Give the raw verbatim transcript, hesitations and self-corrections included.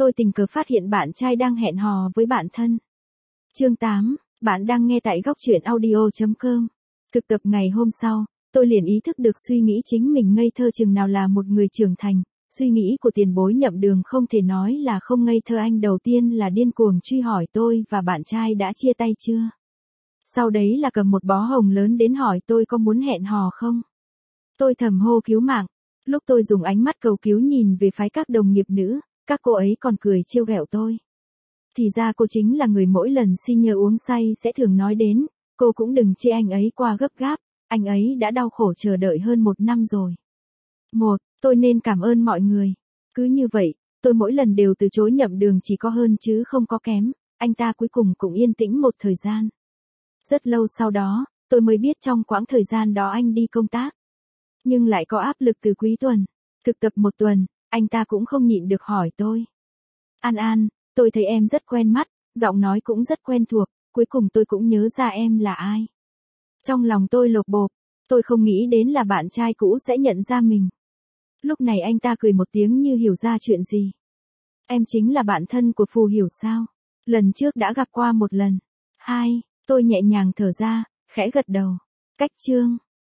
tôi tình cờ phát hiện bạn trai đang hẹn hò với bạn thân. Chương tám, bạn đang nghe tại góc truyện audio chấm com. Thực tập ngày hôm sau, tôi liền ý thức được suy nghĩ chính mình ngây thơ chừng nào là một người trưởng thành. Suy nghĩ của tiền bối Nhậm Đường không thể nói là không ngây thơ. Anh đầu tiên là điên cuồng truy hỏi tôi và bạn trai đã chia tay chưa. Sau đấy là cầm một bó hồng lớn đến hỏi tôi có muốn hẹn hò không. Tôi thầm hô cứu mạng. Lúc tôi dùng ánh mắt cầu cứu nhìn về phái các đồng nghiệp nữ, các cô ấy còn cười trêu ghẹo tôi. Thì ra cô chính là người mỗi lần senior uống say sẽ thường nói đến, cô cũng đừng chê anh ấy qua gấp gáp, anh ấy đã đau khổ chờ đợi hơn một năm rồi. Một, tôi nên cảm ơn mọi người. Cứ như vậy, tôi mỗi lần đều từ chối Nhậm Đường chỉ có hơn chứ không có kém, anh ta cuối cùng cũng yên tĩnh một thời gian. Rất lâu sau đó, tôi mới biết trong quãng thời gian đó anh đi công tác. Nhưng lại có áp lực từ cuối tuần. Thực tập một tuần, anh ta cũng không nhịn được hỏi tôi. An An, tôi thấy em rất quen mắt, giọng nói cũng rất quen thuộc, cuối cùng tôi cũng nhớ ra em là ai. Trong lòng tôi lột bột, tôi không nghĩ đến là bạn trai cũ sẽ nhận ra mình. Lúc này anh ta cười một tiếng như hiểu ra chuyện gì. Em chính là bạn thân của Phù Hiểu sao? Lần trước đã gặp qua một lần. Hai, tôi nhẹ nhàng thở ra, khẽ gật đầu. Cách chương.